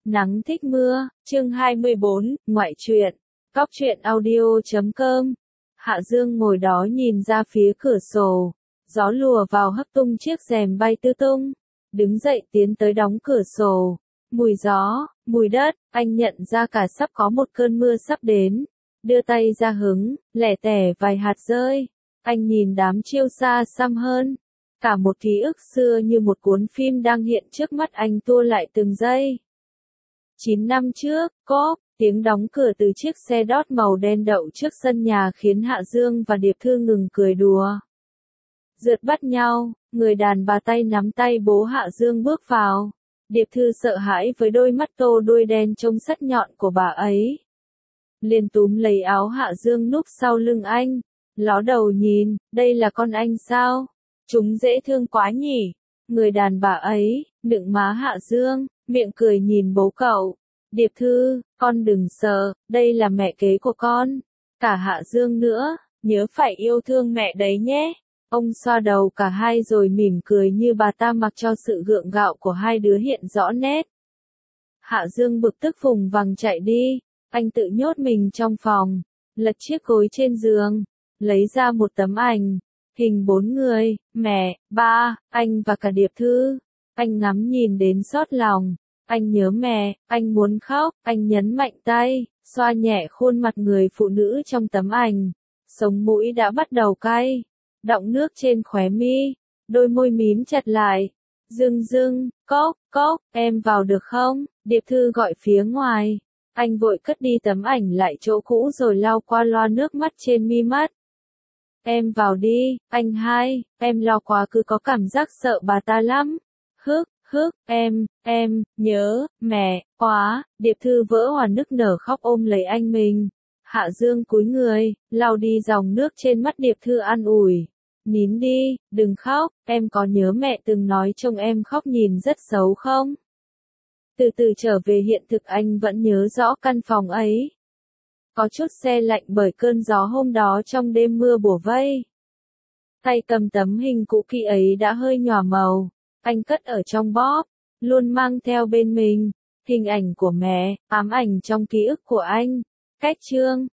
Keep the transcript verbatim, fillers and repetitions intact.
Nắng thích mưa, chương hai mươi bốn, ngoại truyện, cóc truyện audio chấm com. Hạ Dương ngồi đó nhìn ra phía cửa sổ, gió lùa vào hất tung chiếc rèm bay tứ tung. Đứng dậy tiến tới đóng cửa sổ, mùi gió, mùi đất, anh nhận ra cả sắp có một cơn mưa sắp đến. Đưa tay ra hứng, lẻ tẻ vài hạt rơi. Anh nhìn đám chiêu xa xăm hơn. Cả một ký ức xưa như một cuốn phim đang hiện trước mắt anh tua lại từng giây. Chín năm trước, cốp, tiếng đóng cửa từ chiếc xe đót màu đen đậu trước sân nhà khiến Hạ Dương và Điệp Thư ngừng cười đùa. Rượt bắt nhau, người đàn bà tay nắm tay bố Hạ Dương bước vào. Điệp Thư sợ hãi với đôi mắt tô đuôi đen trông sắc nhọn của bà ấy. Liền túm lấy áo Hạ Dương núp sau lưng anh, ló đầu nhìn, đây là con anh sao? Chúng dễ thương quá nhỉ? Người đàn bà ấy, nựng má Hạ Dương, miệng cười nhìn bố cậu. Điệp Thư, con đừng sợ, đây là mẹ kế của con. Cả Hạ Dương nữa, nhớ phải yêu thương mẹ đấy nhé. Ông xoa đầu cả hai rồi mỉm cười như bà ta mặc cho sự gượng gạo của hai đứa hiện rõ nét. Hạ Dương bực tức vùng vằng chạy đi, anh tự nhốt mình trong phòng, lật chiếc gối trên giường, lấy ra một tấm ảnh, hình bốn người, mẹ, ba, anh và cả Điệp Thư. Anh ngắm nhìn đến xót lòng, anh nhớ mẹ, anh muốn khóc, anh nhấn mạnh tay, xoa nhẹ khuôn mặt người phụ nữ trong tấm ảnh. Sống mũi đã bắt đầu cay, đọng nước trên khóe mi, đôi môi mím chặt lại. Dưng dưng, cốc, cốc, em vào được không? Điệp Thư gọi phía ngoài. Anh vội cất đi tấm ảnh lại chỗ cũ rồi lau qua loa nước mắt trên mi mắt. Em vào đi, anh hai, em lo quá cứ có cảm giác sợ bà ta lắm. Hức, hức, em, em, nhớ, mẹ, quá. Điệp Thư vỡ òa nức nở khóc ôm lấy anh mình. Hạ Dương cúi người, lau đi dòng nước trên mắt Điệp Thư an ủi. Nín đi, đừng khóc, em có nhớ mẹ từng nói trông em khóc nhìn rất xấu không? Từ từ trở về hiện thực anh vẫn nhớ rõ căn phòng ấy. Có chút se lạnh bởi cơn gió hôm đó trong đêm mưa bủa vây. Tay cầm tấm hình cũ kỹ ấy đã hơi nhòa màu. Anh cất ở trong bóp, luôn mang theo bên mình. Hình ảnh của mẹ, ám ảnh trong ký ức của anh. Cách chương,